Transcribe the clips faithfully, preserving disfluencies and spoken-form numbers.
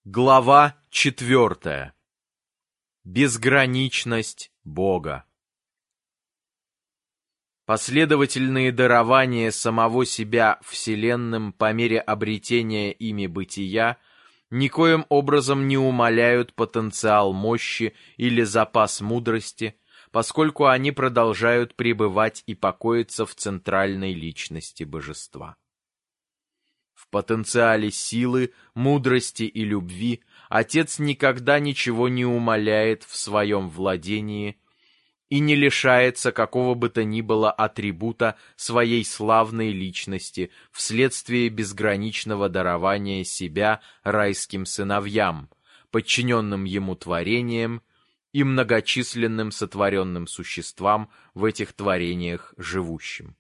Глава четвертая. Безграничность Бога. Последовательные дарования самого себя Вселенным по мере обретения ими бытия никоим образом не умаляют потенциал мощи или запас мудрости, поскольку они продолжают пребывать и покоиться в центральной личности Божества. В потенциале силы, мудрости и любви Отец никогда ничего не умаляет в своем владении и не лишается какого бы то ни было атрибута своей славной личности вследствие безграничного дарования себя райским сыновьям, подчиненным ему творениям и многочисленным сотворенным существам в этих творениях живущим.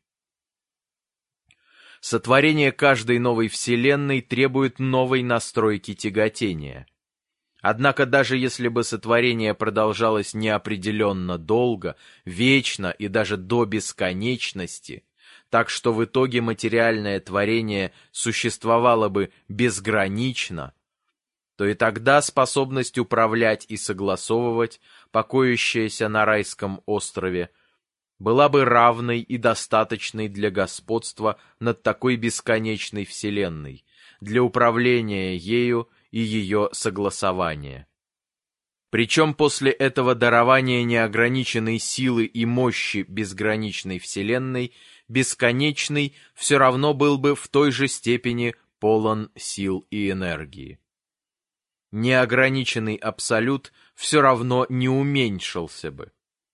Сотворение каждой новой вселенной требует новой настройки тяготения. Однако даже если бы сотворение продолжалось неопределенно долго, вечно и даже до бесконечности, так что в итоге материальное творение существовало бы безгранично, то и тогда способность управлять и согласовывать, покоящаяся на райском острове, была бы равной и достаточной для господства над такой бесконечной вселенной, для управления ею и ее согласования. Причем после этого дарования неограниченной силы и мощи безграничной вселенной, бесконечный все равно был бы в той же степени полон сил и энергии. Неограниченный абсолют все равно не уменьшился бы.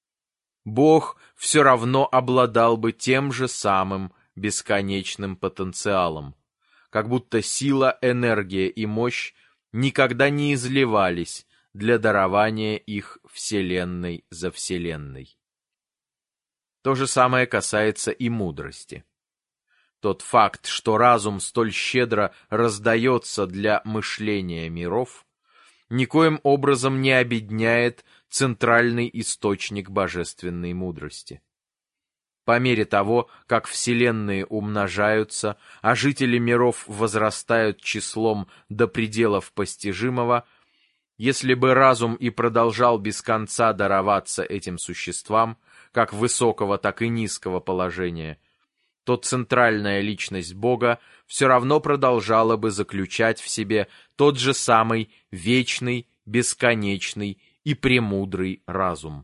Бог все равно обладал бы тем же самым бесконечным потенциалом, как будто сила, энергия и мощь никогда не изливались для дарования их вселенной за вселенной. То же самое касается и мудрости. Тот факт, что разум столь щедро раздается для мышления миров, никоим образом не обедняет центральный источник божественной мудрости. По мере того, как вселенные умножаются, а жители миров возрастают числом до пределов постижимого, если бы разум и продолжал без конца дароваться этим существам, как высокого, так и низкого положения, то центральная личность Бога все равно продолжала бы заключать в себе тот же самый вечный, бесконечный и премудрый разум.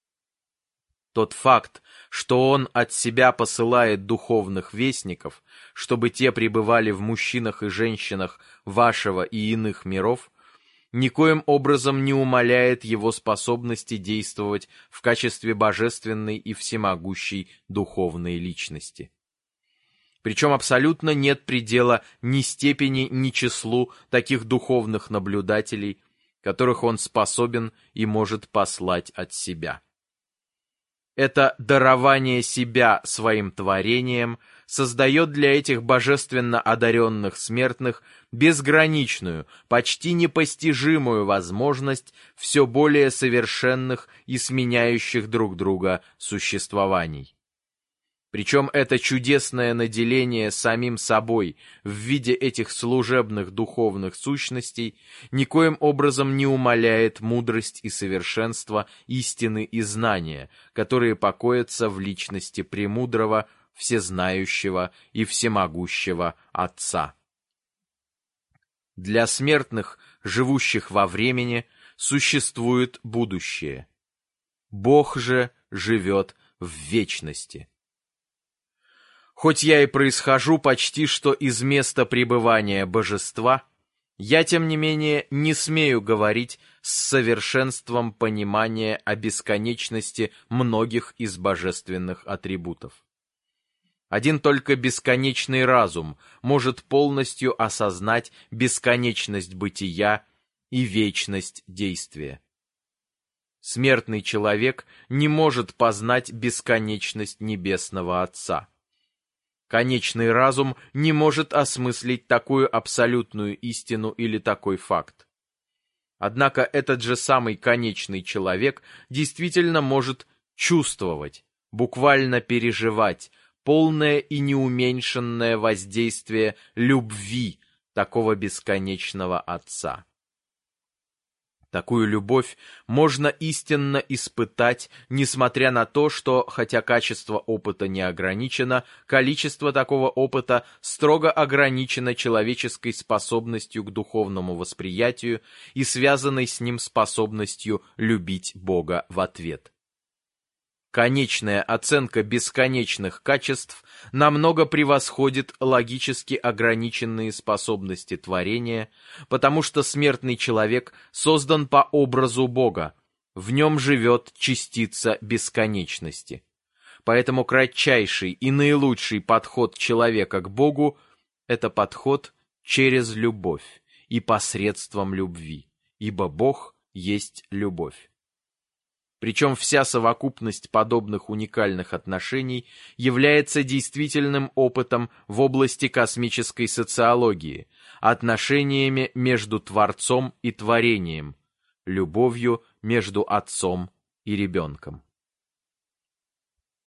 Тот факт, что он от себя посылает духовных вестников, чтобы те пребывали в мужчинах и женщинах вашего и иных миров, никоим образом не умаляет его способности действовать в качестве божественной и всемогущей духовной личности. Причем абсолютно нет предела ни степени, ни числу таких духовных наблюдателей, которых он способен и может послать от себя. Это дарование себя своим творением создает для этих божественно одаренных смертных безграничную, почти непостижимую возможность все более совершенных и сменяющих друг друга существований. Причем это чудесное наделение самим собой в виде этих служебных духовных сущностей никоим образом не умаляет мудрость и совершенство истины и знания, которые покоятся в личности премудрого, всезнающего и всемогущего Отца. Для смертных, живущих во времени, существует будущее. Бог же живет в вечности. Хоть я и происхожу почти что из места пребывания божества, я, тем не менее, не смею говорить с совершенством понимания о бесконечности многих из божественных атрибутов. Один только бесконечный разум может полностью осознать бесконечность бытия и вечность действия. Смертный человек не может познать бесконечность Небесного Отца. Конечный разум не может осмыслить такую абсолютную истину или такой факт. Однако этот же самый конечный человек действительно может чувствовать, буквально переживать полное и неуменьшенное воздействие любви такого бесконечного Отца. Такую любовь можно истинно испытать, несмотря на то, что, хотя качество опыта не ограничено, количество такого опыта строго ограничено человеческой способностью к духовному восприятию и связанной с ним способностью любить Бога в ответ. Конечная оценка бесконечных качеств намного превосходит логически ограниченные способности творения, потому что смертный человек создан по образу Бога, в нем живет частица бесконечности. Поэтому кратчайший и наилучший подход человека к Богу – это подход через любовь и посредством любви, ибо Бог есть любовь. Причем вся совокупность подобных уникальных отношений является действительным опытом в области космической социологии, отношениями между Творцом и творением, любовью между отцом и ребенком.